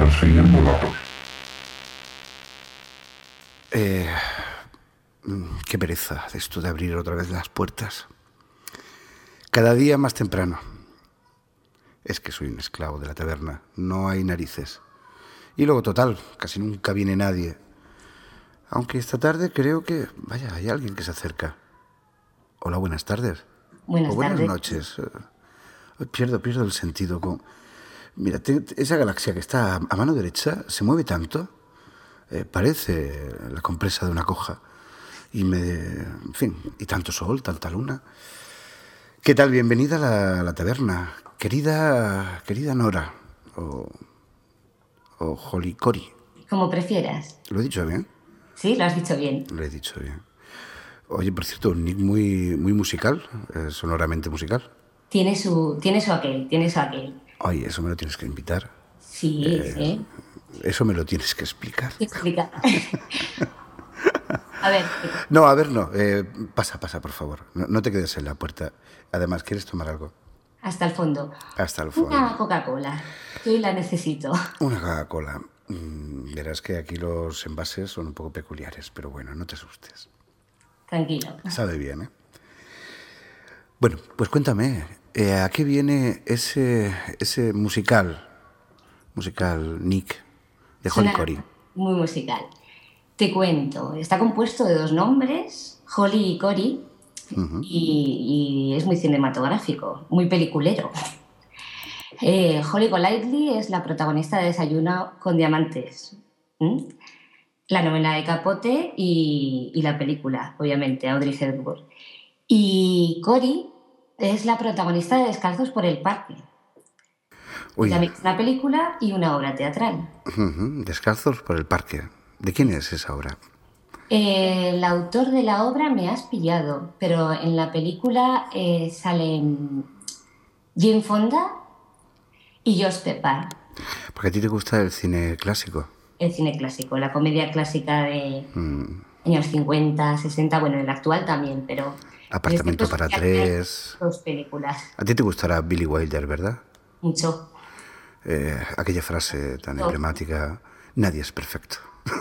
persiguiendo datos. Qué pereza de esto de abrir otra vez las puertas. Cada día más temprano. Es que soy un esclavo de la taberna. No hay narices. Y luego, total, casi nunca viene nadie. Aunque esta tarde creo que... Vaya, hay alguien que se acerca. Hola, buenas tardes. Buenas o buenas tardes. noches. Pierdo el sentido. Mira, esa galaxia que está a mano derecha se mueve tanto. Parece la compresa de una coja. En fin, y tanto sol, tanta luna. ¿Qué tal? Bienvenida a la taberna. Querida Nora. O Holly Cory. Como prefieras. ¿Lo he dicho bien? Sí, lo has dicho bien. Lo he dicho bien. Oye, por cierto, un nick muy musical, sonoramente musical. Tiene su aquel. Ay, eso me lo tienes que invitar. Sí, sí. Eso me lo tienes que explicar. Explica. A ver. No, a ver, no. Pasa, por favor. No te quedes en la puerta. Además, ¿quieres tomar algo? Hasta el fondo. Hasta el fondo. Una Coca-Cola. Que hoy la necesito. Una Coca-Cola. Verás que aquí los envases son un poco peculiares, pero bueno, no te asustes. Tranquilo. Sabe bien, ¿eh? Bueno, pues cuéntame, ¿a qué viene ese musical Nick de Holly Cory? Muy musical. Te cuento, está compuesto de dos nombres, Holly y Cory, y es muy cinematográfico, muy peliculero. Holly Golightly es la protagonista de Desayuno con Diamantes, la novela de Capote y la película, obviamente, Audrey Hepburn. Y Cory es la protagonista de Descalzos por el Parque. También es una película y una obra teatral. Descalzos por el Parque. ¿De quién es esa obra? El autor de la obra me has pillado, pero en la película salen Jane Fonda y Josh Pepper. Porque a ti te gusta el cine clásico. El cine clásico, la comedia clásica de años 50, 60, bueno, el actual también, pero... Apartamento para tres. Dos películas. A ti te gustará Billy Wilder, ¿verdad? Mucho. Aquella frase tan emblemática, nadie es perfecto.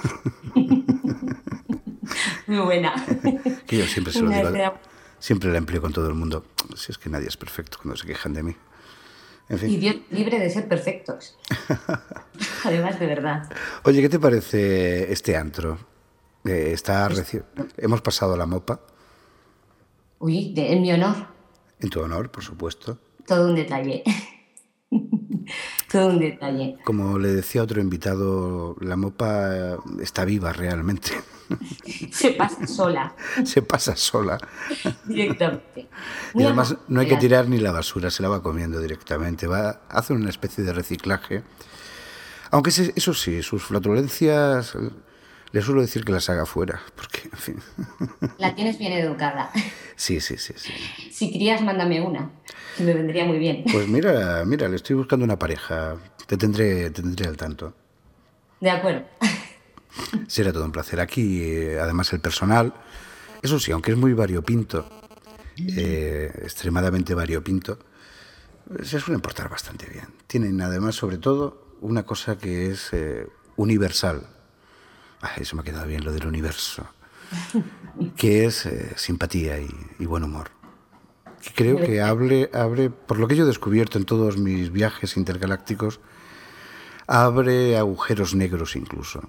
Muy buena. Que yo siempre se lo digo, siempre la empleo con todo el mundo. Si es que nadie es perfecto cuando se quejan de mí. En fin. Y Dios libre de ser perfectos. Además, de verdad. Oye, ¿qué te parece este antro? Hemos pasado la mopa. Uy, en mi honor. En tu honor, por supuesto. Todo un detalle. Todo un detalle. Como le decía otro invitado, la mopa está viva realmente. Se pasa sola. Se pasa sola. Directamente. Y además no hay que tirar ni la basura, se la va comiendo directamente. Hace una especie de reciclaje. Aunque eso sí, sus flatulencias, le suelo decir que las haga fuera, porque, en fin. La tienes bien educada. Sí. Si crías, mándame una, que me vendría muy bien. Pues mira, le estoy buscando una pareja. Te tendré al tanto. De acuerdo. Será todo un placer. Aquí, además, el personal, eso sí, aunque es muy variopinto, extremadamente variopinto, se suelen portar bastante bien. Tienen, además, sobre todo, una cosa que es universal. Eso me ha quedado bien, lo del universo. Que es simpatía y buen humor. Que creo que abre, por lo que yo he descubierto en todos mis viajes intergalácticos, abre agujeros negros incluso.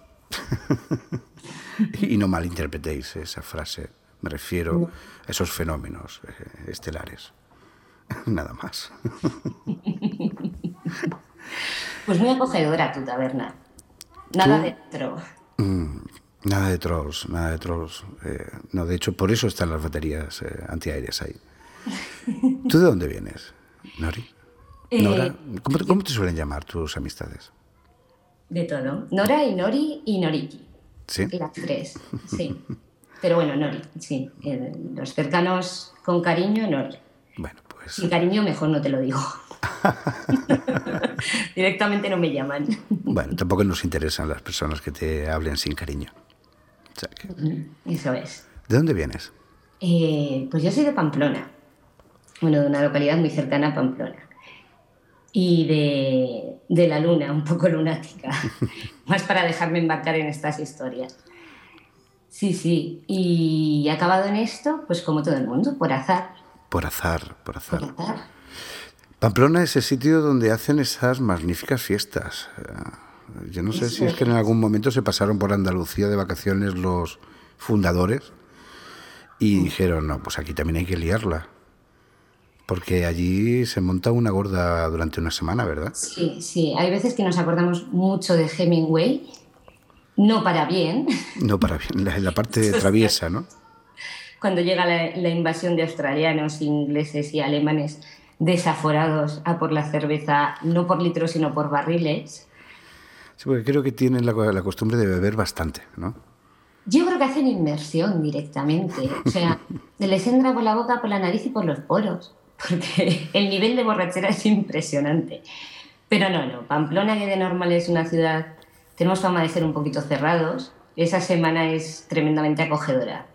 Y no malinterpretéis esa frase. Me refiero a esos fenómenos estelares. Nada más. Pues muy acogedora tu taberna. Nada dentro. Nada de trolls. No, de hecho, por eso están las baterías antiaéreas ahí. ¿Tú de dónde vienes, Nori? Nora, ¿cómo te suelen llamar tus amistades? De todo. Nora y Nori y Noriki. ¿Sí? Las tres, sí. Pero bueno, Nori, sí. Los cercanos con cariño, Nori. Bueno, pues... Sin cariño, mejor no te lo digo. Directamente no me llaman. Bueno, tampoco nos interesan las personas que te hablen sin cariño. O sea que... Eso es. ¿De dónde vienes? Pues yo soy de Pamplona. Bueno, de una localidad muy cercana a Pamplona. y de la luna, un poco lunática, más para dejarme embarcar en estas historias. Sí, sí, y he acabado en esto, pues como todo el mundo, por azar. Por azar, por Por azar. azar. Pamplona es el sitio donde hacen esas magníficas fiestas. Yo no sé si Eso es que en es. algún momento se pasaron por Andalucía de vacaciones los fundadores y dijeron, no, pues aquí también hay que liarla. Porque allí se monta una gorda durante una semana, ¿verdad? Sí, sí, hay veces que nos acordamos mucho de Hemingway, no para bien. No para bien, la parte Eso es cierto. traviesa, ¿no? Cuando llega la invasión de australianos, ingleses y alemanes desaforados a por la cerveza, no por litros, sino por barriles. Sí, porque creo que tienen la costumbre de beber bastante, ¿no? Yo creo que hacen inmersión directamente. O sea, les entra por la boca, por la nariz y por los poros. Porque el nivel de borrachera es impresionante. Pero no, no. Pamplona, que de normal es una ciudad, tenemos fama de ser un poquito cerrados. Esa semana es tremendamente acogedora.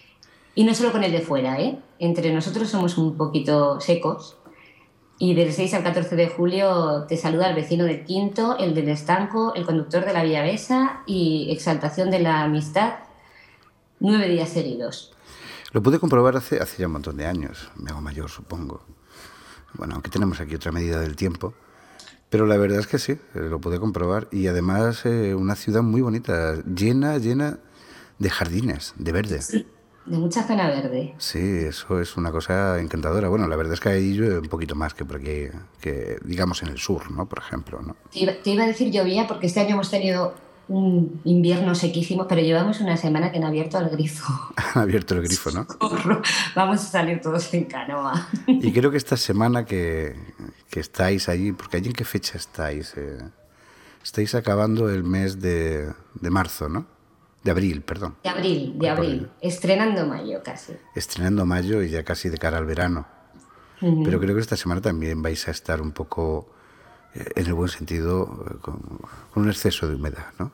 Y no solo con el de fuera, ¿eh? Entre nosotros somos un poquito secos. Y del 6 al 14 de julio te saluda el vecino del Quinto, el del Estanco, el conductor de la Villavesa y exaltación de la amistad 9 días seguidos. Lo pude comprobar hace ya un montón de años. Me hago mayor, supongo. Bueno, aunque tenemos aquí otra medida del tiempo. Pero la verdad es que sí, lo pude comprobar. Y además una ciudad muy bonita, llena, llena de jardines, de verde. Sí, de mucha zona verde. Sí, eso es una cosa encantadora. Bueno, la verdad es que ahí llueve un poquito más que por aquí, que digamos en el sur, ¿no? Por ejemplo, ¿no? Te iba a decir llovía porque este año hemos tenido un invierno sequísimo, pero llevamos una semana que han abierto el grifo. Han abierto el grifo, ¿no? Socorro. Vamos a salir todos en canoa. Y creo que esta semana que estáis allí, porque allí en qué fecha estáis, estáis acabando el mes de marzo, ¿no? De abril, perdón. De Voy por ello. abril, estrenando mayo casi. Estrenando mayo y ya casi de cara al verano. Pero creo que esta semana también vais a estar un poco, en el buen sentido, con un exceso de humedad, ¿no?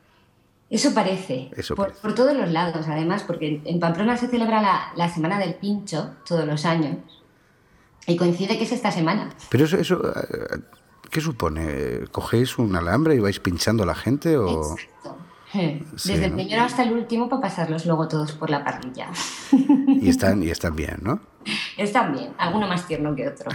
Eso parece, Eso por, parece. por todos los lados, además, porque en Pamplona se celebra la Semana del Pincho todos los años y coincide que es esta semana. Pero eso ¿qué supone? ¿Cogéis un alambre y vais pinchando a la gente o...? Exacto. Sí, Desde el ¿no? primero hasta el último para pasarlos luego todos por la parrilla. Y están bien, ¿no? Están bien, alguno más tierno que otro.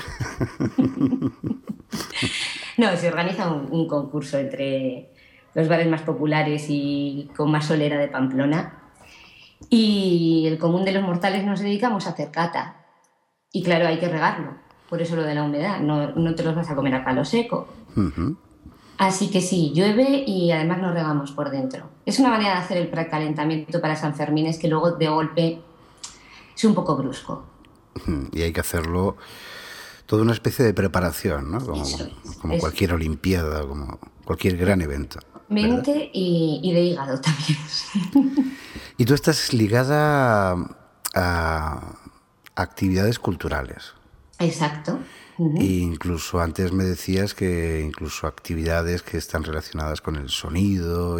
No, se organiza un concurso entre los bares más populares y con más solera de Pamplona. Y el común de los mortales nos dedicamos a hacer cata. Y claro, hay que regarlo. Por eso lo de la humedad. No, no te los vas a comer a palo seco. Así que sí, llueve y además nos regamos por dentro. Es una manera de hacer el precalentamiento para San Fermín, es que luego de golpe es un poco brusco. Y hay que hacerlo toda una especie de preparación, ¿no? Eso Como es. cualquier olimpiada, como cualquier gran evento, ¿verdad? Mente y de hígado también. Y tú estás ligada a actividades culturales. Exacto. E incluso antes me decías que incluso actividades que están relacionadas con el sonido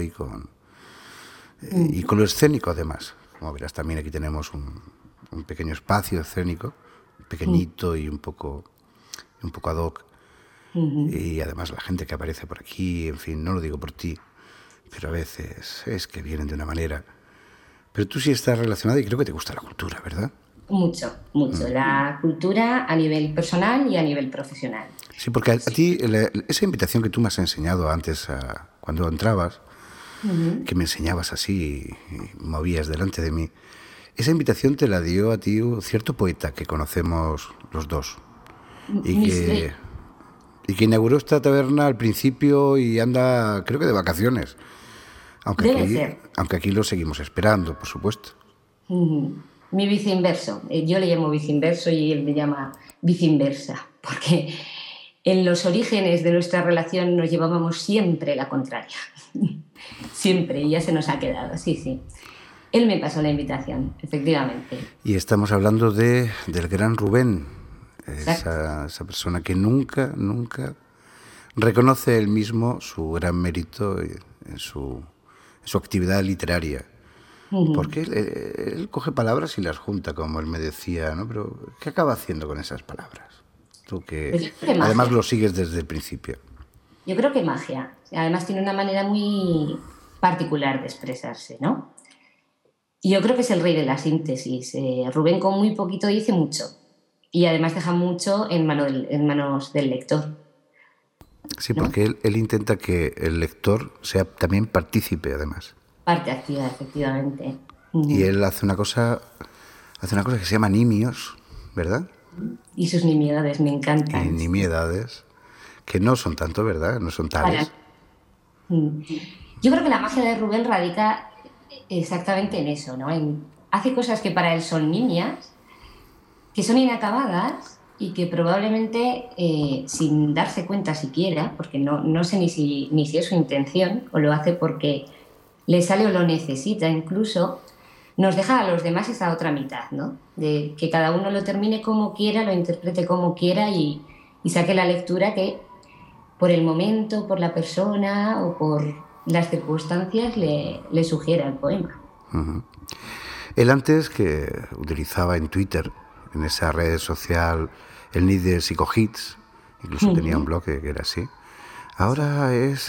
y con lo escénico además. Como verás, también aquí tenemos un pequeño espacio escénico, pequeñito y un poco ad hoc. Y además la gente que aparece por aquí, en fin, no lo digo por ti, pero a veces es que vienen de una manera. Pero tú sí estás relacionada y creo que te gusta la cultura, ¿verdad? Mucho, mucho. La cultura a nivel personal y a nivel profesional. Sí, porque a ti esa invitación que tú me has enseñado antes, cuando entrabas, que me enseñabas así y movías delante de mí, esa invitación te la dio a ti un cierto poeta que conocemos los dos y Misley. que inauguró esta taberna al principio y anda, creo que de vacaciones, Debe ser. aunque aquí lo seguimos esperando, por supuesto. Mi viceinverso. Yo le llamo viceinverso y él me llama viceinversa, porque en los orígenes de nuestra relación nos llevábamos siempre la contraria. Siempre, y ya se nos ha quedado, sí, sí. Él me pasó la invitación, efectivamente. Y estamos hablando del gran Rubén, Exacto. esa persona que nunca, nunca reconoce él mismo su gran mérito en su actividad literaria. Porque él coge palabras y las junta, como él me decía, ¿no? Pero ¿qué acaba haciendo con esas palabras? Tú Pues que yo creo que además magia. lo sigues desde el principio. Yo creo que magia. Además tiene una manera muy particular de expresarse, ¿no? Y yo creo que es el rey de la síntesis. Rubén con muy poquito dice mucho. Y además deja mucho en manos del lector, Sí, ¿no? porque él intenta que el lector sea también partícipe, además. Parte activa, efectivamente. Y Ujú. él hace una cosa que se llama nimios, ¿verdad? Y sus nimiedades me Y encantan. Sí. nimiedades, que no son tanto, ¿verdad? No son Para- tales. mm. Yo creo que la magia de Rubén radica exactamente en eso, ¿no? Hace cosas que para él son niñas, que son inacabadas y que probablemente sin darse cuenta siquiera, porque no sé ni si es su intención o lo hace porque le sale o lo necesita incluso, nos deja a los demás esa otra mitad, ¿no? De que cada uno lo termine como quiera, lo interprete como quiera y saque la lectura que por el momento, por la persona o por las circunstancias le sugiera el poema. Él antes que utilizaba en Twitter, en esa red social, el nick de Psicohits, incluso tenía un Ujú. blog que era así. Ahora es...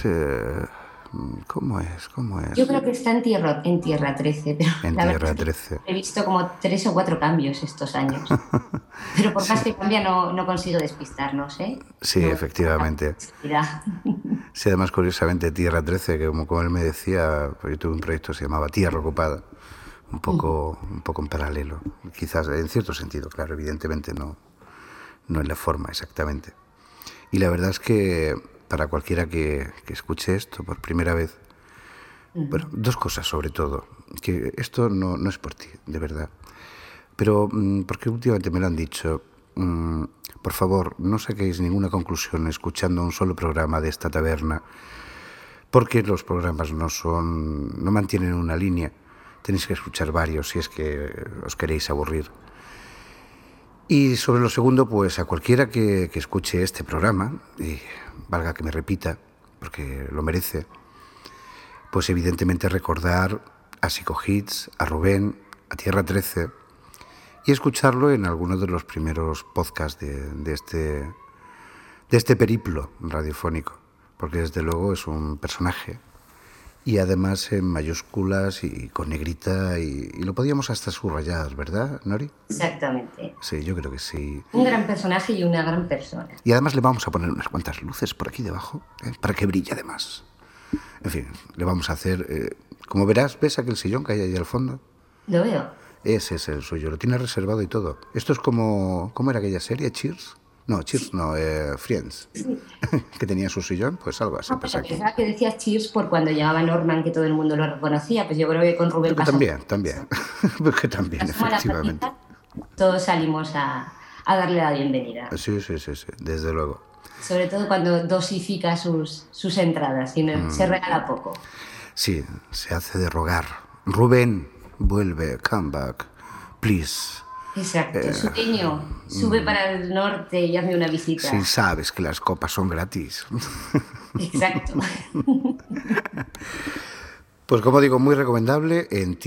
¿cómo es? ¿Cómo Yo es? creo que está en tierra 13, pero En la verdad es Tierra que 13. he visto como 3 o 4 cambios estos años. Pero por Sí, más que cambia, no consigo despistarnos, ¿eh? sí, No, efectivamente. seguridad. Sí, además, curiosamente, Tierra 13, que como él me decía, pues yo tuve un proyecto que se llamaba Tierra Ocupada, un poco en paralelo. Quizás, en cierto sentido, claro, evidentemente no en la forma exactamente. Y la verdad es que para cualquiera que escuche esto por primera vez, bueno, dos cosas sobre todo, que esto no es por ti, de verdad, pero porque últimamente me lo han dicho, por favor, no saquéis ninguna conclusión escuchando un solo programa de esta taberna, porque los programas no mantienen una línea, tenéis que escuchar varios si es que os queréis aburrir. Y sobre lo segundo, pues a cualquiera que escuche este programa, y valga que me repita, porque lo merece, pues evidentemente recordar a Psicohits, a Rubén, a Tierra 13 y escucharlo en alguno de los primeros podcasts de este periplo radiofónico, porque desde luego es un personaje y además en mayúsculas y con negrita y lo podíamos hasta subrayar, ¿verdad, Nori? Exactamente. Sí, yo creo que sí. Un gran personaje y una gran persona. Y además le vamos a poner unas cuantas luces por aquí debajo, para que brille además. En fin, le vamos a hacer... como verás, ¿ves aquel sillón que hay ahí al fondo? Lo veo. Ese es el suyo, lo tiene reservado y todo. Esto es como... ¿Cómo era aquella serie? ¿Cheers? No, Cheers no, Friends. Que tenía su sillón, pues algo así Ah, pasa bueno, aquí. pensaba que decías Cheers por cuando llegaba Norman, que todo el mundo lo reconocía. Pues yo creo que con Rubén Pero que pasa un también, poco también. eso. Que también, Asoma la efectivamente. patita, todos salimos a darle la bienvenida. Sí, sí, sí, sí, desde luego. Sobre todo cuando dosifica sus entradas y se regala poco. Sí, se hace de rogar. Rubén, vuelve, come back, please. Exacto. Sueño, sube para el norte y hazme una Si visita. sabes que las copas son gratis. Exacto. Pues como digo, muy recomendable en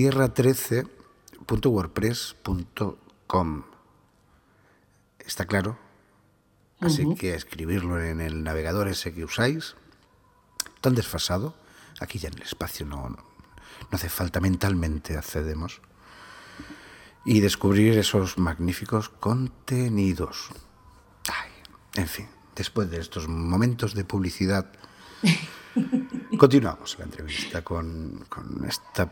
tierra13.wordpress.com. Está claro. Así Ujú. que escribirlo en el navegador ese que usáis, tan desfasado, aquí ya en el espacio no hace falta, mentalmente accedemos, y descubrir esos magníficos contenidos. Ay, en fin, después de estos momentos de publicidad, continuamos la entrevista con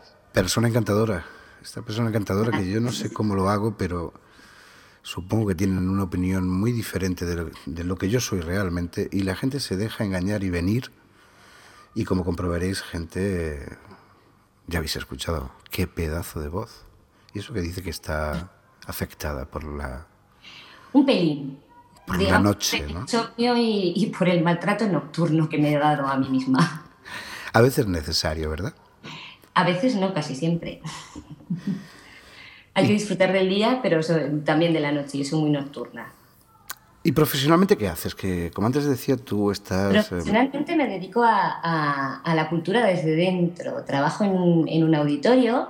esta persona encantadora que yo no sé cómo lo hago, pero supongo que tienen una opinión muy diferente de lo que yo soy realmente y la gente se deja engañar y venir y como comprobaréis, gente, ya habéis escuchado, qué pedazo de voz. Y eso que dice que está afectada Un pelín, por la digamos, por noche, el ¿no? insomnio y por el maltrato nocturno que me he dado a mí misma. A veces necesario, ¿verdad? A veces no, casi siempre. Hay que Y, disfrutar del día, pero también de la noche. Yo soy muy nocturna. y profesionalmente, ¿qué haces? Que, como antes decía, tú estás... Profesionalmente me dedico a la cultura desde dentro. Trabajo en un auditorio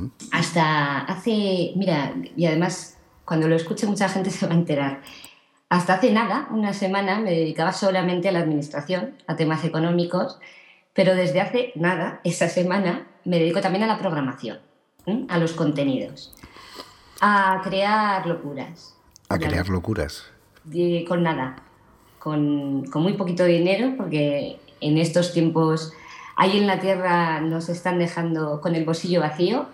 hasta hace, mira, y además cuando lo escuche mucha gente se va a enterar. hasta hace nada, una semana, me dedicaba solamente a la administración, a temas económicos, pero desde hace nada, esa semana, me dedico también a la programación, a los contenidos, a crear locuras. A crear locuras. Con nada, con muy poquito dinero, porque en estos tiempos ahí en la tierra nos están dejando con el bolsillo vacío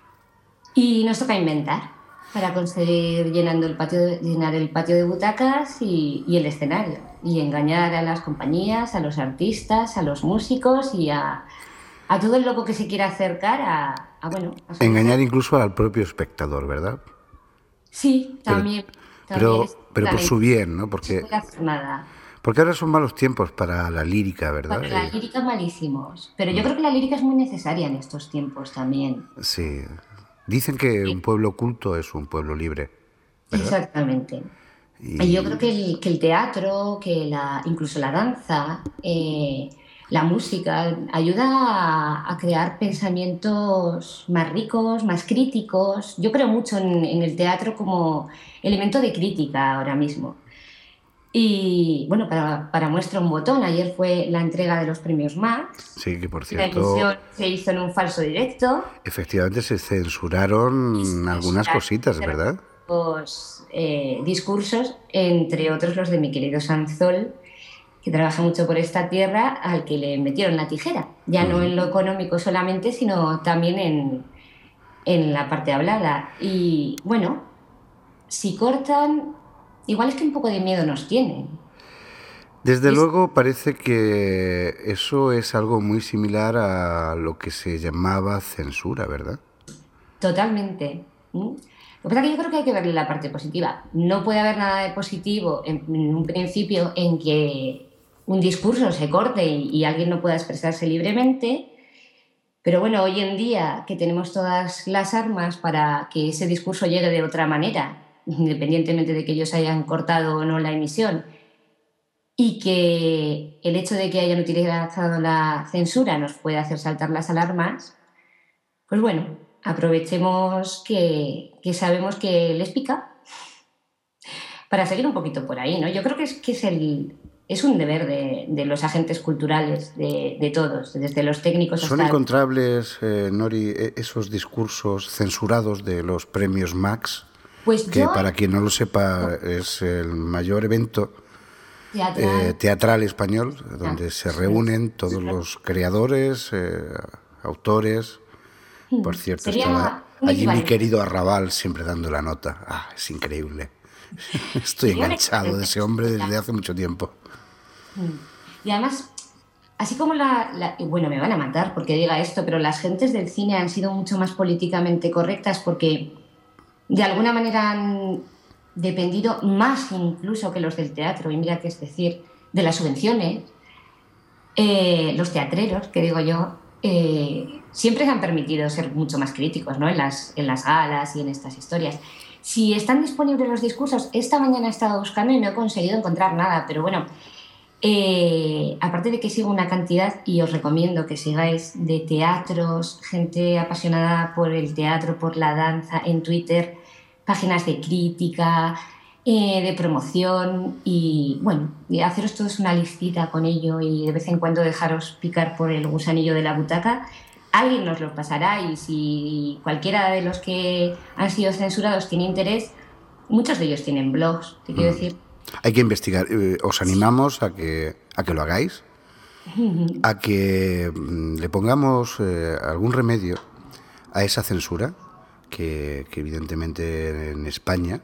y nos toca inventar para conseguir llenar el patio de butacas y el escenario y engañar a las compañías, a los artistas, a los músicos y a todo el loco que se quiera acercar bueno, a Engañar incluso al propio espectador, ¿verdad? Sí, Pero, también pero por su bien, ¿no? no se puede hacer nada. Porque ahora son malos tiempos para la lírica, ¿verdad? Para la lírica malísimos, pero yo creo que la lírica es muy necesaria en estos tiempos también. Sí. Dicen que un pueblo culto es un pueblo libre, ¿verdad? Exactamente. Y yo creo Y que el teatro, incluso la danza, la música, ayuda a crear pensamientos más ricos, más críticos. Yo creo mucho en el teatro como elemento de crítica ahora mismo. Y bueno, para muestra un botón, ayer fue la entrega de los premios Max. sí, que por La emisión cierto, se hizo en un falso directo. efectivamente se Y se censuraron algunas censuraron cositas, ¿verdad? los discursos, entre otros los de mi querido Sanzol, que trabaja mucho por esta tierra, al que le metieron la tijera, ya no en lo económico solamente, sino también en la parte hablada. Y bueno, si cortan, igual es que un poco de miedo nos tienen. Desde Es luego parece que eso es algo muy similar a lo que se llamaba censura, ¿verdad? totalmente. Lo que pasa es que yo creo que hay que verle la parte positiva. No puede haber nada de positivo en un principio en que un discurso se corte y alguien no pueda expresarse libremente, pero bueno, hoy en día que tenemos todas las armas para que ese discurso llegue de otra manera, independientemente de que ellos hayan cortado o no la emisión, y que el hecho de que hayan utilizado la censura nos puede hacer saltar las alarmas, pues bueno, aprovechemos que sabemos que les pica para seguir un poquito por ahí, ¿no? Yo creo que es un deber de los agentes culturales, de todos, desde los técnicos Son hasta... encontrables, Nori, esos discursos censurados de los premios Max, Pues que yo, para quien no lo sepa es el mayor evento teatral, teatral español, donde se reúnen todos los creadores, autores. Por cierto, estaba sería un allí mi equivalente. querido Arrabal siempre dando la nota. Ah, es increíble. Estoy Sería un enganchado de equivalente. ese hombre desde hace mucho tiempo. Y además, así como y bueno, me van a matar porque diga esto, pero las gentes del cine han sido mucho más políticamente correctas porque de alguna manera han dependido más incluso que los del teatro, y mira que es decir, de las subvenciones. Los teatreros, que digo yo, siempre se han permitido ser mucho más críticos, ¿no? En las galas y en estas historias. Si están disponibles los discursos, esta mañana he estado buscando y no he conseguido encontrar nada, pero bueno, aparte de que sigo una cantidad, y os recomiendo que sigáis, de teatros, gente apasionada por el teatro, por la danza, en Twitter, páginas de crítica, de promoción, y bueno, y haceros todos una listita con ello y de vez en cuando dejaros picar por el gusanillo de la butaca. Alguien nos lo pasará y si cualquiera de los que han sido censurados tiene interés, muchos de ellos tienen blogs, te quiero decir. Hay que investigar. Os animamos a que lo hagáis, a que le pongamos algún remedio a esa censura que evidentemente en España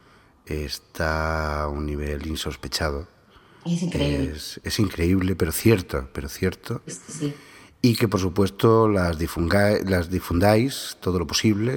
está a un nivel insospechado. Es increíble. Es increíble, pero cierto, pero cierto. Sí, sí. Y que por supuesto las difundáis todo lo posible.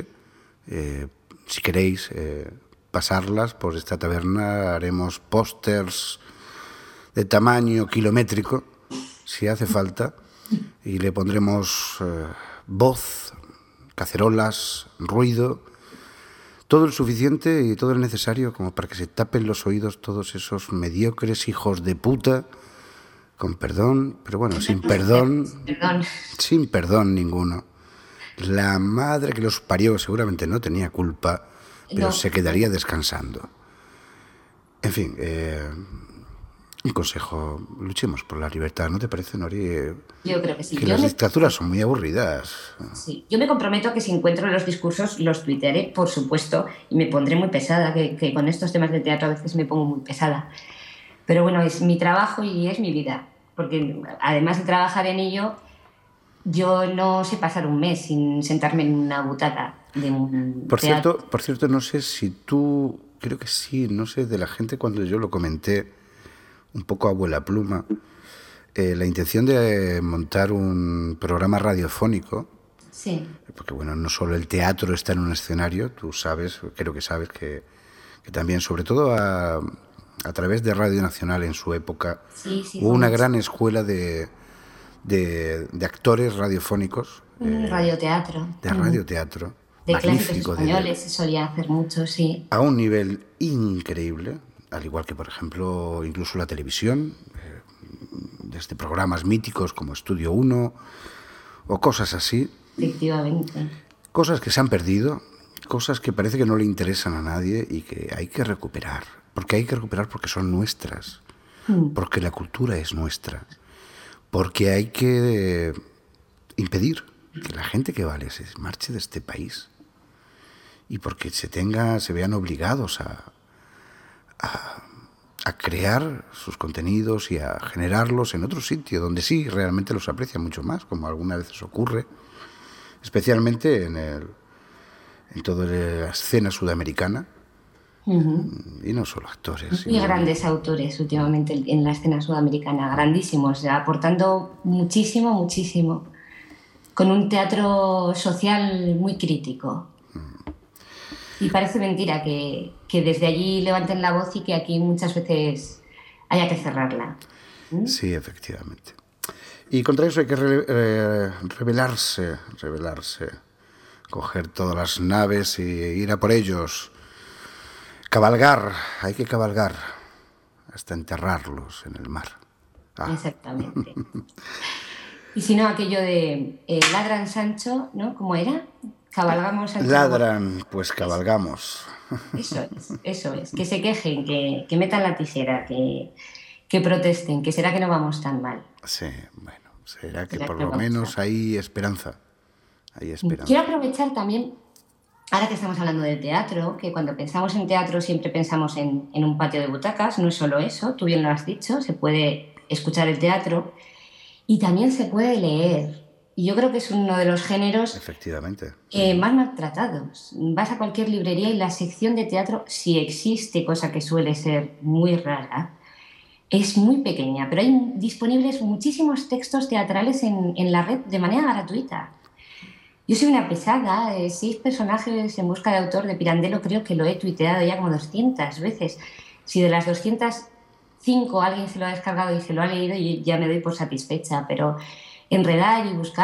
Si queréis pasarlas por esta taberna, haremos pósters de tamaño kilométrico, si hace falta, y le pondremos voz, cacerolas, ruido, todo el suficiente y todo el necesario como para que se tapen los oídos todos esos mediocres hijos de puta, con perdón, pero bueno, sin perdón, Perdón. sin perdón ninguno. La madre que los parió seguramente no tenía culpa, pero No. se quedaría descansando. En fin, un consejo, luchemos por la libertad, ¿no te parece, Nori? Yo creo que sí. Que las dictaduras son muy aburridas. Sí, yo me comprometo que si encuentro los discursos los tuitearé, por supuesto, y me pondré muy pesada, que con estos temas de teatro a veces me pongo muy pesada. Pero bueno, es mi trabajo y es mi vida, porque además de trabajar en ello, yo no sé pasar un mes sin sentarme en una butaca de un teatro. Por cierto, no sé si tú, creo que sí, no sé, de la gente cuando yo lo comenté, un poco a vuela pluma, la intención de montar un programa radiofónico, Sí, porque bueno, no solo el teatro está en un escenario, tú sabes, creo que sabes que también, sobre todo a través de Radio Nacional en su época, sí, sí, hubo fue una mucho. gran escuela de actores radiofónicos, Radioteatro. de radioteatro, De clásicos magnífico, españoles se solía hacer mucho, sí. a un nivel increíble, al igual que, por ejemplo, incluso la televisión, desde programas míticos como Estudio 1 o cosas así, Efectivamente. cosas que se han perdido, cosas que parece que no le interesan a nadie y que hay que recuperar. Porque hay que recuperar porque son nuestras, Mm. porque la cultura es nuestra, porque hay que impedir que la gente que vale se marche de este país y porque se vean obligados a crear sus contenidos y a generarlos en otro sitio donde sí realmente los aprecia mucho más, como algunas veces ocurre, especialmente en toda la escena sudamericana, Ujú. y no solo actores, Muy sino grandes autores últimamente en la escena sudamericana, grandísimos, aportando muchísimo, muchísimo, con un teatro social muy crítico. Y parece mentira que desde allí levanten la voz y que aquí muchas veces haya que cerrarla. ¿Mm? sí, efectivamente. Y contra eso hay que rebelarse, coger todas las naves y ir a por ellos, cabalgar, hay que cabalgar hasta enterrarlos en el mar. Ah, Exactamente. Y si no, aquello de ladran Sancho, ¿no? ¿Cómo era? Cabalgamos Sancho Bogotá. ladran, pues cabalgamos. Eso es, eso es. Que se quejen, que metan la tisera, que protesten, que será que no vamos tan mal. Sí, bueno, será que Será por que no lo vamos tan menos hay esperanza, hay mal. Quiero esperanza. aprovechar también, ahora que estamos hablando del teatro, que cuando pensamos en teatro siempre pensamos en un patio de butacas, no es solo eso, tú bien lo has dicho, se puede escuchar el teatro y también se puede leer. Y yo creo que es uno de los géneros Efectivamente. más maltratados. Vas a cualquier librería y la sección de teatro, si existe, cosa que suele ser muy rara, es muy pequeña, pero hay disponibles muchísimos textos teatrales en la red de manera gratuita. Yo soy una pesada, 6 personajes en busca de autor de Pirandello, creo que lo he tuiteado ya como 200 veces. Si de las 205 alguien se lo ha descargado y se lo ha leído, yo ya me doy por satisfecha, pero enredar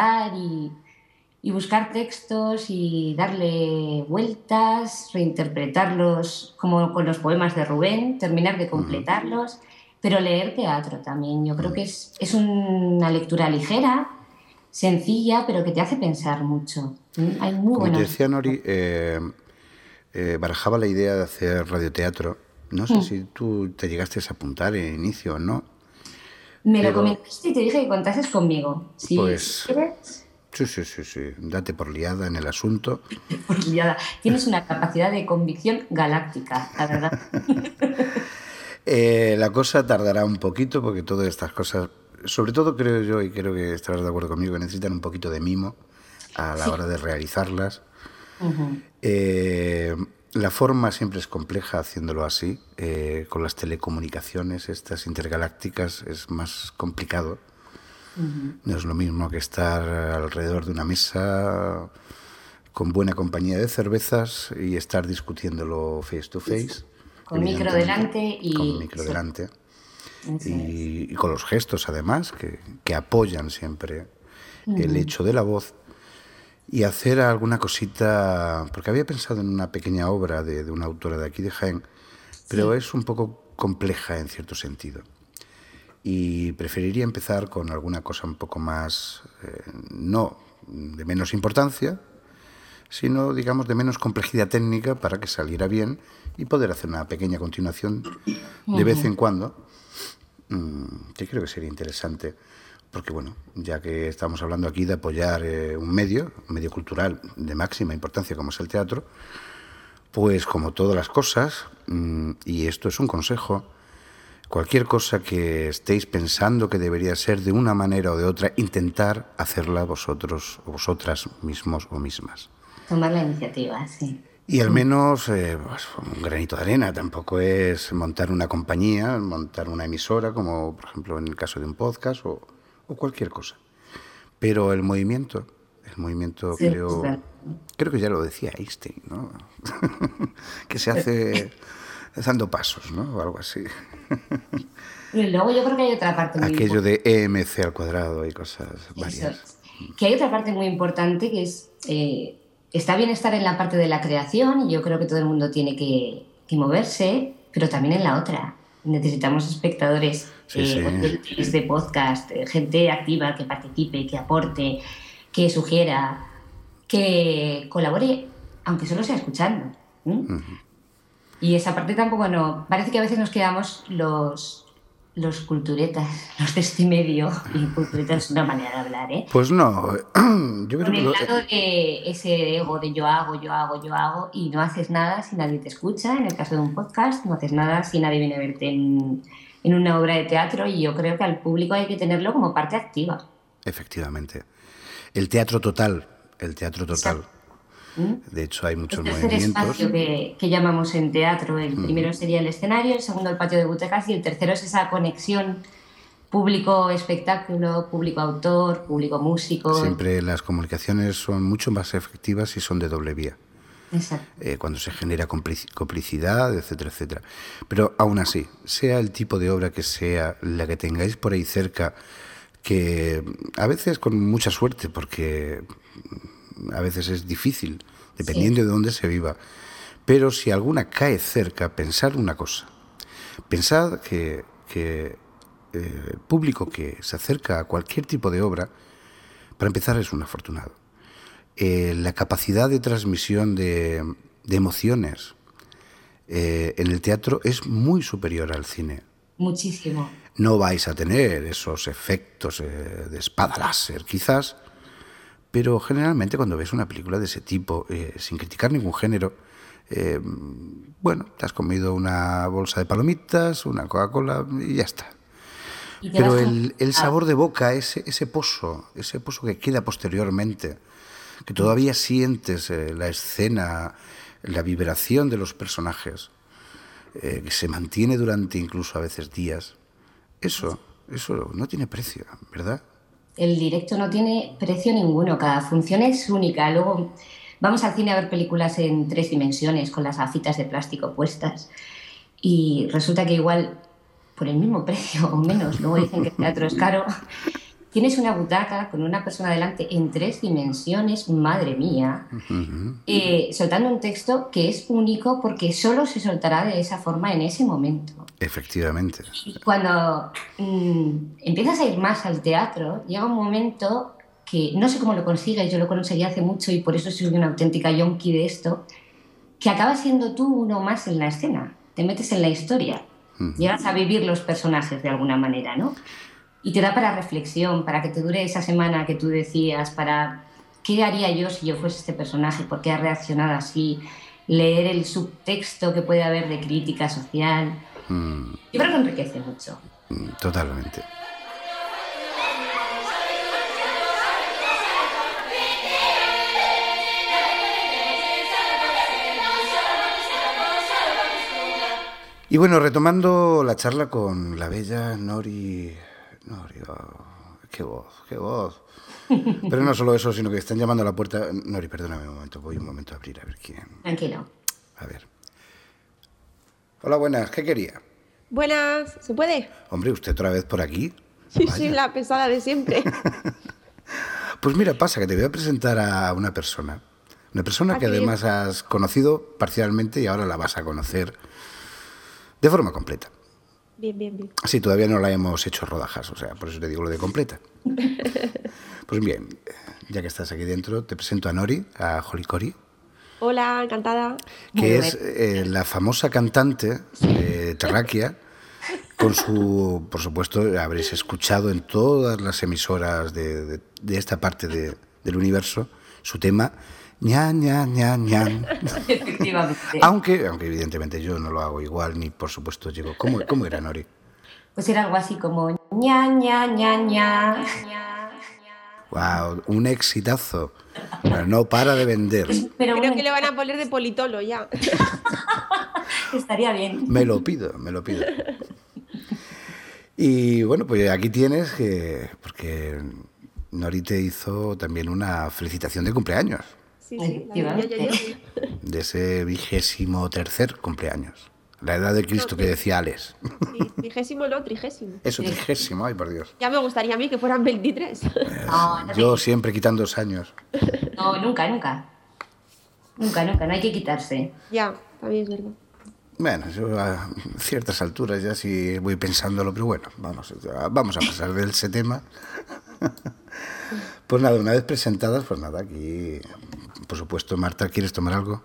y buscar textos y darle vueltas, reinterpretarlos como con los poemas de Rubén, terminar de completarlos, pero leer teatro también. Yo creo que es una lectura ligera, sencilla, pero que te hace pensar mucho. Hay muy Como te buenos. decía Nori, barajaba la idea de hacer radioteatro. No sé Mm. si tú te llegaste a apuntar en inicio o no, Me lo pero comentaste y te dije que contases conmigo. Si pues quieres, sí, sí, sí, sí, date por liada en el asunto. pues liada. Tienes una capacidad de convicción galáctica, la verdad. La cosa tardará un poquito porque todas estas cosas, sobre todo creo yo, y creo que estarás de acuerdo conmigo, que necesitan un poquito de mimo a la Sí. hora de realizarlas. Ujú. Eh, la forma siempre es compleja haciéndolo así. Con las telecomunicaciones, estas intergalácticas, es más complicado. Ujú. No es lo mismo que estar alrededor de una mesa con buena compañía de cervezas y estar discutiéndolo face to face, Con micro evidentemente, delante con y micro delante. eso es. Y con los gestos además, que apoyan siempre el Ujú. hecho de la voz, y hacer alguna cosita, porque había pensado en una pequeña obra de una autora de aquí de Jaén, pero Sí. es un poco compleja en cierto sentido. Y preferiría empezar con alguna cosa un poco más, no de menos importancia, sino, digamos, de menos complejidad técnica para que saliera bien y poder hacer una pequeña continuación de vez en cuando, que creo que sería interesante. Porque, bueno, ya que estamos hablando aquí de apoyar un medio cultural de máxima importancia como es el teatro, pues como todas las cosas, y esto es un consejo, cualquier cosa que estéis pensando que debería ser de una manera o de otra, intentar hacerla vosotros o vosotras mismos o mismas. Tomar la iniciativa, sí. Y al menos pues, un granito de arena. Tampoco es montar una compañía, montar una emisora, como por ejemplo en el caso de un podcast o cualquier cosa. Pero el movimiento sí, creo que ya lo decía Einstein, ¿no? Que se hace dando pasos, ¿no? O algo así. Y luego yo creo que hay otra parte muy aquello de EMC al cuadrado y cosas varias. Eso. Que hay otra parte muy importante que es, está bien estar en la parte de la creación, y yo creo que todo el mundo tiene que moverse, pero también en la otra. Necesitamos espectadores, oyentes de podcast, gente activa que participe, que aporte, que sugiera, que colabore, aunque solo sea escuchando. Y esa parte tampoco no... Parece que a veces nos quedamos los culturetas, los de este medio, y culturetas es una manera de hablar, ¿eh? Pues no, yo creo con el lado de ese ego de yo hago, y no haces nada si nadie te escucha. En el caso de un podcast, no haces nada si nadie viene a verte en una obra de teatro, y yo creo que al público hay que tenerlo como parte activa. Efectivamente. El teatro total. Exacto. De hecho, hay muchos movimientos. El tercer espacio que llamamos en teatro, el primero sería el escenario, el segundo el patio de butacas, y el tercero es esa conexión público-espectáculo, público-autor, público-músico. Siempre las comunicaciones son mucho más efectivas si son de doble vía. Exacto. Cuando se genera complicidad, etcétera, etcétera. Pero aún así, sea el tipo de obra que sea, la que tengáis por ahí cerca, que a veces con mucha suerte, porque a veces es difícil, dependiendo de dónde se viva. Pero si alguna cae cerca, pensad una cosa. Pensad que el público que se acerca a cualquier tipo de obra, para empezar, es un afortunado. La capacidad de transmisión de emociones en el teatro es muy superior al cine. Muchísimo. No vais a tener esos efectos de espada láser, quizás, pero generalmente cuando ves una película de ese tipo, sin criticar ningún género, bueno, te has comido una bolsa de palomitas, una Coca-Cola y ya está. Pero el sabor de boca, ese pozo que queda posteriormente, que todavía sientes la escena, la vibración de los personajes, que se mantiene durante incluso a veces días, eso no tiene precio, ¿verdad? El directo no tiene precio ninguno, cada función es única. Luego vamos al cine a ver películas en 3 dimensiones con las gafitas de plástico puestas, y resulta que igual, por el mismo precio o menos, luego dicen que el teatro es caro, tienes una butaca con una persona delante en 3 dimensiones, madre mía, soltando un texto que es único porque solo se soltará de esa forma en ese momento. Efectivamente. Y cuando empiezas a ir más al teatro, llega un momento que no sé cómo lo consigues, yo lo conseguí hace mucho y por eso soy una auténtica yonki de esto, que acabas siendo tú uno más en la escena, te metes en la historia, llegas a vivir los personajes de alguna manera, ¿no? Y te da para reflexión, para que te dure esa semana que tú decías, para qué haría yo si yo fuese este personaje, por qué ha reaccionado así, leer el subtexto que puede haber de crítica social. Yo creo que enriquece mucho. Totalmente. Y bueno, retomando la charla con la bella Nori, qué voz. Pero no solo eso, sino que están llamando a la puerta. Nori, perdóname un momento, voy un momento a abrir, a ver quién. Tranquilo. A ver. Hola, buenas, ¿qué quería? Buenas, ¿se puede? Hombre, ¿usted otra vez por aquí? Sí, sí, la pesada de siempre. Pues mira, pasa que te voy a presentar a una persona que además has conocido parcialmente y ahora la vas a conocer de forma completa. Bien, bien, bien. Sí, todavía no la hemos hecho rodajas, o sea, por eso te digo lo de completa. Pues bien, ya que estás aquí dentro, te presento a Nori, a Holly Cori, Hola, encantada. Muy que bien. es la famosa cantante terráquea, con su, por supuesto, habréis escuchado en todas las emisoras de esta parte del universo, su tema, ñan, ñan, ñan, ñan. Efectivamente. Aunque evidentemente yo no lo hago igual, ni por supuesto llego. ¿Cómo era, Nori? Pues era algo así como ña, ña, ña, ña. Wow, un exitazo. Bueno, no para de vender. Pero Creo bueno, que le van a poner de politolo ya. estaría bien. Me lo pido, me lo pido. Y bueno, pues aquí tienes que, porque Nori te hizo también una felicitación de cumpleaños, Sí, sí, la de Efectivamente. de ese 23º cumpleaños. La edad de Cristo que decía Alex. Sí, 20º no, 30º. Eso, Sí. 30º, ay por Dios. Ya me gustaría a mí que fueran 23. No, Yo siempre quitando 2 años. no, nunca, nunca. Nunca, nunca, no hay que quitarse. Ya, también es verdad. Bueno, yo a ciertas alturas ya sí voy pensándolo, pero bueno, vamos a pasar de ese tema. Pues nada, una vez presentadas, pues nada, aquí, por supuesto, Marta, ¿quieres tomar algo?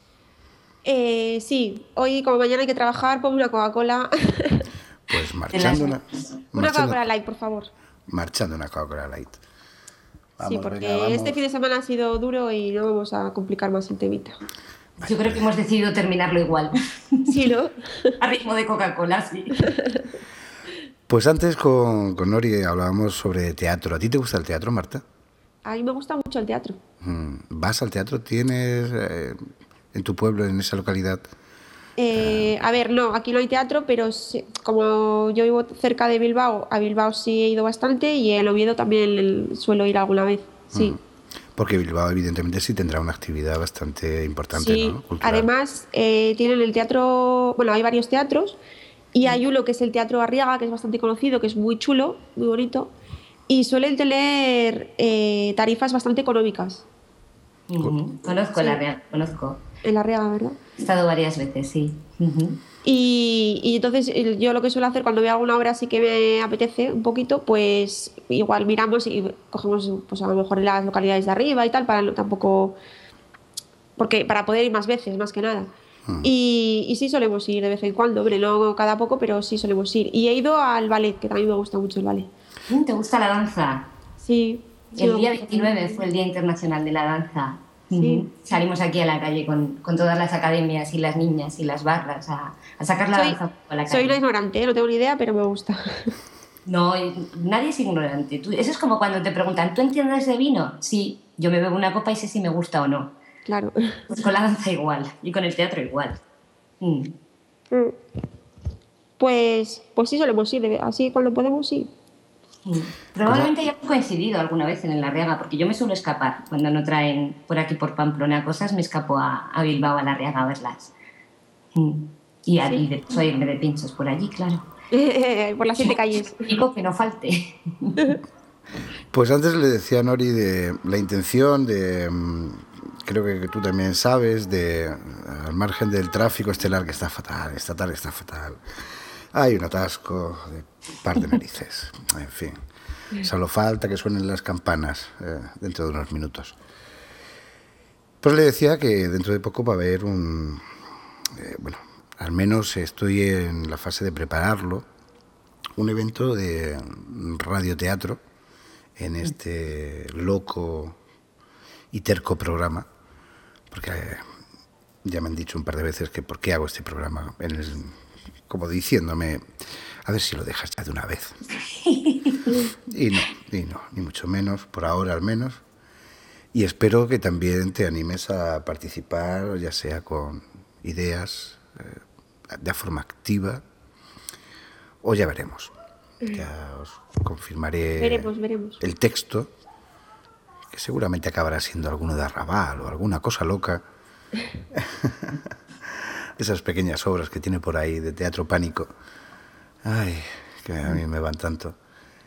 Sí, hoy como mañana hay que trabajar, pongo una Coca-Cola. Pues marchando Una marchando, Coca-Cola Light, por favor. marchando una Coca-Cola Light. Sí, Vamos, porque venga, vamos. este fin de semana ha sido duro y no vamos a complicar más el temita. Yo creo que hemos decidido terminarlo igual. Sí, ¿no? A ritmo de Coca-Cola, sí. Pues antes con Nori hablábamos sobre teatro. ¿A ti te gusta el teatro, Marta? A mí me gusta mucho el teatro. ¿Vas al teatro? ¿Tienes en tu pueblo, en esa localidad? A ver, no, aquí no hay teatro, pero como yo vivo cerca de Bilbao, a Bilbao sí he ido bastante y en Oviedo también suelo ir alguna vez. Sí, Porque Bilbao, evidentemente, sí tendrá una actividad bastante importante, sí. ¿no? Cultural. Además, tienen el teatro, bueno, hay varios teatros y hay uno que es el Teatro Arriaga, que es bastante conocido, que es muy chulo, muy bonito, y suelen tener tarifas bastante económicas Conozco Sí. la Real, conozco. en la Arriaga, ¿verdad? He estado varias veces, sí. Y entonces yo lo que suelo hacer cuando veo alguna obra así que me apetece un poquito, pues igual miramos y cogemos pues a lo mejor las localidades de arriba y tal, para tampoco, porque para poder ir más veces, más que nada. Y sí solemos ir de vez en cuando, hombre, no cada poco, pero sí solemos ir. Y he ido al ballet, que también me gusta mucho el ballet. ¿Te gusta la danza? Sí, sí El me día gusta. 29 fue el Día Internacional de la Danza. Sí. Salimos aquí a la calle con todas las academias y las niñas y las barras a sacar la danza a la Soy calle. una ignorante, no tengo ni idea, pero me gusta. No, nadie es ignorante. Eso es como cuando te preguntan, ¿tú entiendes de vino? Sí, yo me bebo una copa y sé si me gusta o no. Claro. Pues con la danza igual y con el teatro igual. Mm. Pues sí solemos ir, así cuando podemos ir. Probablemente hayamos coincidido alguna vez en La Riaga, porque yo me suelo escapar. Cuando no traen por aquí por Pamplona cosas, me escapo a Bilbao, a La Riaga a verlas. Y de paso a irme de pinchos por allí, claro. Por las 7 calles. Digo que no falte. Pues antes le decía a Nori de la intención de, creo que tú también sabes, de al margen del tráfico estelar que está fatal, esta tarde está fatal. Hay un atasco de par de narices, en fin. Solo falta que suenen las campanas dentro de unos minutos. Pues le decía que dentro de poco va a haber bueno, al menos estoy en la fase de prepararlo, un evento de radioteatro en este loco y terco programa, porque ya me han dicho un par de veces que por qué hago este programa, como diciéndome, a ver si lo dejas ya de una vez. Y no, ni mucho menos, por ahora al menos. Y espero que también te animes a participar, ya sea con ideas, de forma activa, o ya veremos. Ya os confirmaré Veremos. el texto, que seguramente acabará siendo alguno de Arrabal o alguna cosa loca. Esas pequeñas obras que tiene por ahí de teatro pánico. Ay, que a mí me van tanto.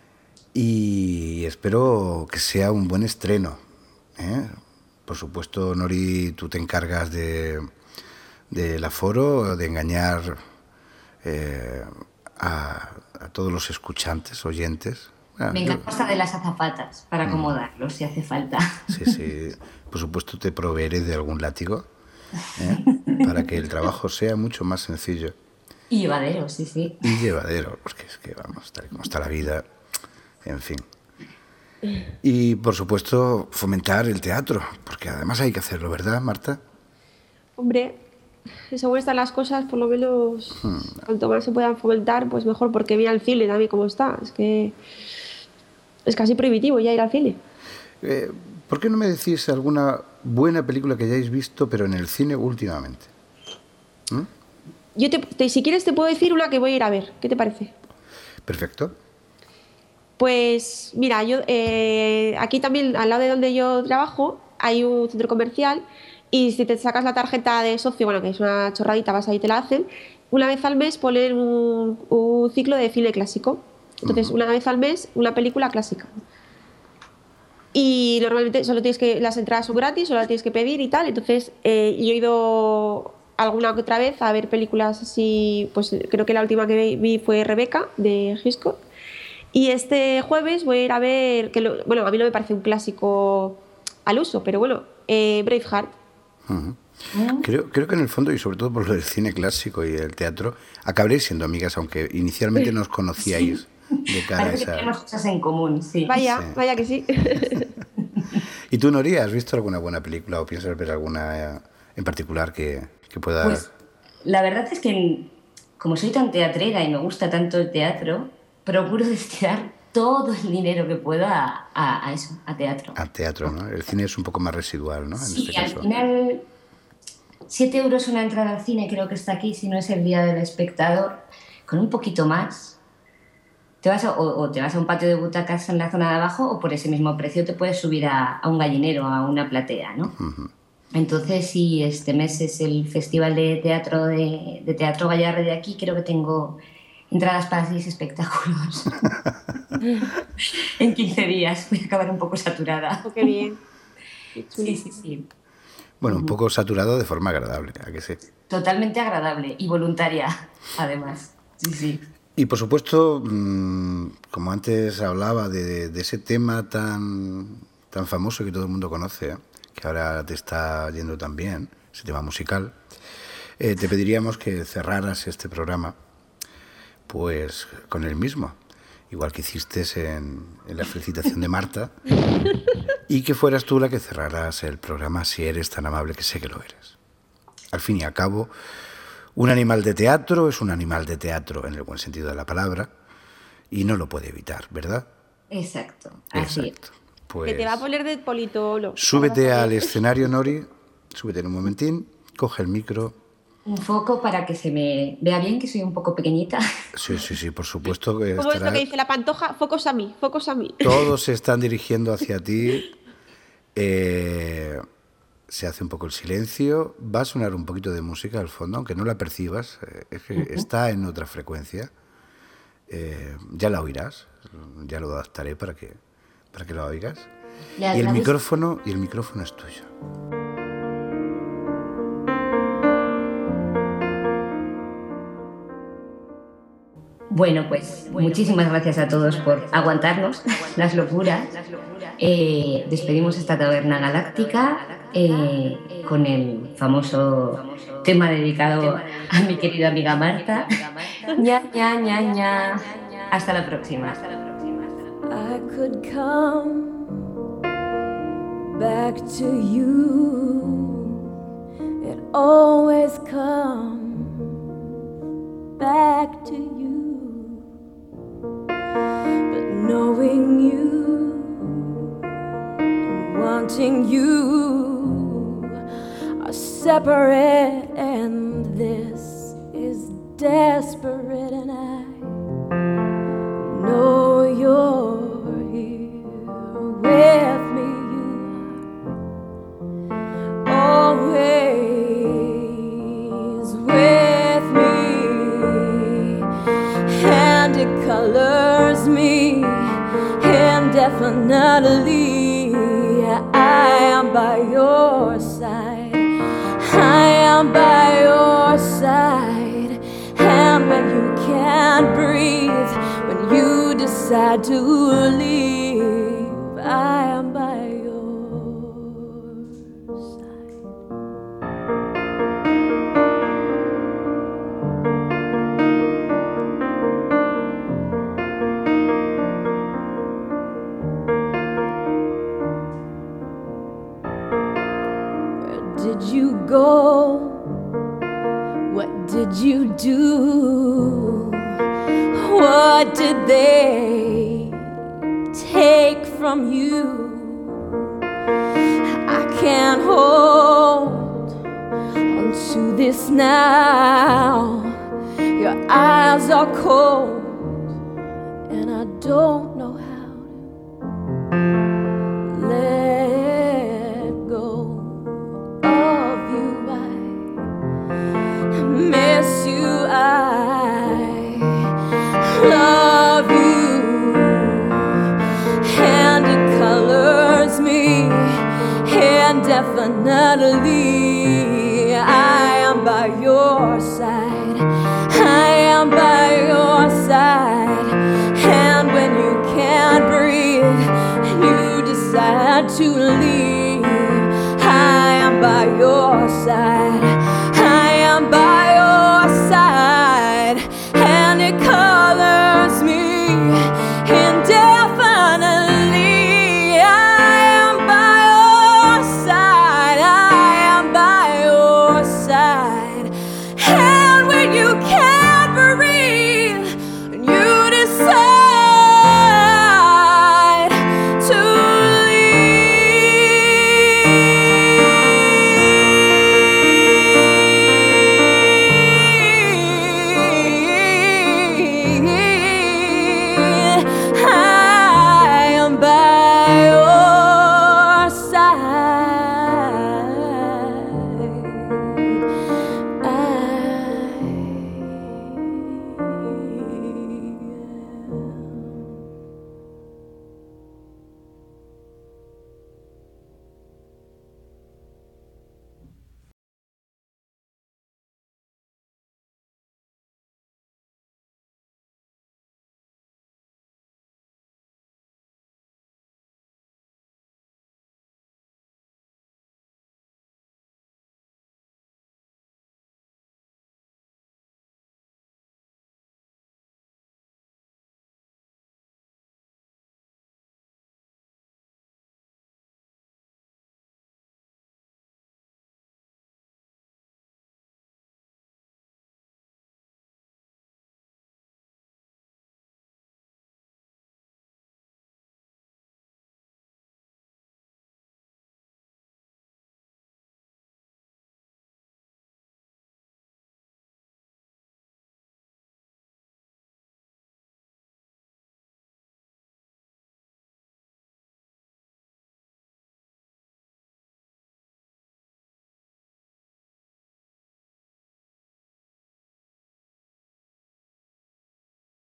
Y espero que sea un buen estreno, ¿eh? Por supuesto, Nori, tú te encargas del aforo, de engañar a todos los escuchantes, oyentes. Me encanta hasta de las azafatas para acomodarlos si hace falta. Sí. Por supuesto te proveeré de algún látigo, para que el trabajo sea mucho más sencillo. Y llevadero, sí. Y llevadero, porque es que vamos, tal y como está la vida, en fin. Y por supuesto fomentar el teatro, porque además hay que hacerlo, ¿verdad, Marta? Hombre, según están las cosas, por lo menos cuanto más se puedan fomentar, pues mejor, porque mira el cine también como está. Es que es casi prohibitivo ya ir al cine. ¿Por qué no me decís alguna buena película que hayáis visto, pero en el cine últimamente? Yo si quieres te puedo decir una que voy a ir a ver. ¿Qué te parece? Perfecto. Pues mira, yo aquí también al lado de donde yo trabajo hay un centro comercial y si te sacas la tarjeta de socio, bueno, que es una chorradita, vas ahí y te la hacen, una vez al mes ponen un ciclo de cine clásico. Entonces, una vez al mes, una película clásica. Y normalmente las entradas son gratis, solo las tienes que pedir y tal. Entonces, yo he ido alguna que otra vez a ver películas así, pues creo que la última que vi fue Rebeca, de Hitchcock. Y este jueves voy a ir a ver, bueno, a mí no me parece un clásico al uso, pero bueno, Braveheart. Creo que en el fondo, y sobre todo por lo del cine clásico y el teatro, acabaréis siendo amigas, aunque inicialmente no os conocíais de cara Parece que tenemos cosas en común, sí. Vaya que sí. ¿Y tú, Nori, has visto alguna buena película o piensas ver alguna en particular que pueda...? Pues la verdad es que como soy tan teatrera y me gusta tanto el teatro, procuro destinar todo el dinero que pueda a eso, a teatro. A teatro, ¿no? El cine es un poco más residual, ¿no? Sí, en este caso. Al final 7 euros una entrada al cine, creo que está aquí, si no es el día del espectador, con un poquito más. Te vas o te vas a un patio de butacas en la zona de abajo o por ese mismo precio te puedes subir a un gallinero, a una platea, ¿no? Entonces, sí, este mes es el Festival de Teatro Gallarre de aquí, creo que tengo entradas para 6 espectáculos. En 15 días voy a acabar un poco saturada. Oh, qué bien. Sí. Bueno, un poco saturado de forma agradable, ¿a que sí? Totalmente agradable y voluntaria, además. Sí. Y por supuesto, como antes hablaba de ese tema tan famoso que todo el mundo conoce, que ahora te está yendo tan bien, ese tema musical, te pediríamos que cerraras este programa pues con el mismo, igual que hiciste en la felicitación de Marta, y que fueras tú la que cerraras el programa, si eres tan amable, que sé que lo eres. Al fin y al cabo, un animal de teatro es un animal de teatro en el buen sentido de la palabra y no lo puede evitar, ¿verdad? Exacto, así es. Pues, que te va a poner de politolo. Súbete al escenario, Nori, súbete en un momentín, coge el micro. Un foco para que se me vea bien, que soy un poco pequeñita. Sí, por supuesto. Que ¿Cómo es lo que dice la Pantoja? Focos a mí. Todos se están dirigiendo hacia ti. Se hace un poco el silencio. Va a sonar un poquito de música al fondo, aunque no la percibas. Es que está en otra frecuencia. Ya la oirás. Ya lo adaptaré para que lo oigas. Y el micrófono es tuyo. Bueno, pues muchísimas gracias a todos por aguantarnos las locuras. Despedimos esta taberna galáctica con el famoso tema dedicado a mi querida amiga Marta. Ña, ña, ña, ña. Hasta la próxima. I could come back to you. It always comes back to you. But knowing you and wanting you are separate, and this is desperate, and I know you're here with me. You are always with me, and it colors me indefinitely. I am by your side, I am by your side, and when you can't breathe, when you decide to leave, I am by your side. Where did you go? What did you do? What did they take from you? I can't hold onto this now. Your eyes are cold, and I don't know how to let go of you. I miss you, I love you, and it colors me indefinitely. I am by your side, I am by your side, and when you can't breathe, you decide to leave, I am by your side.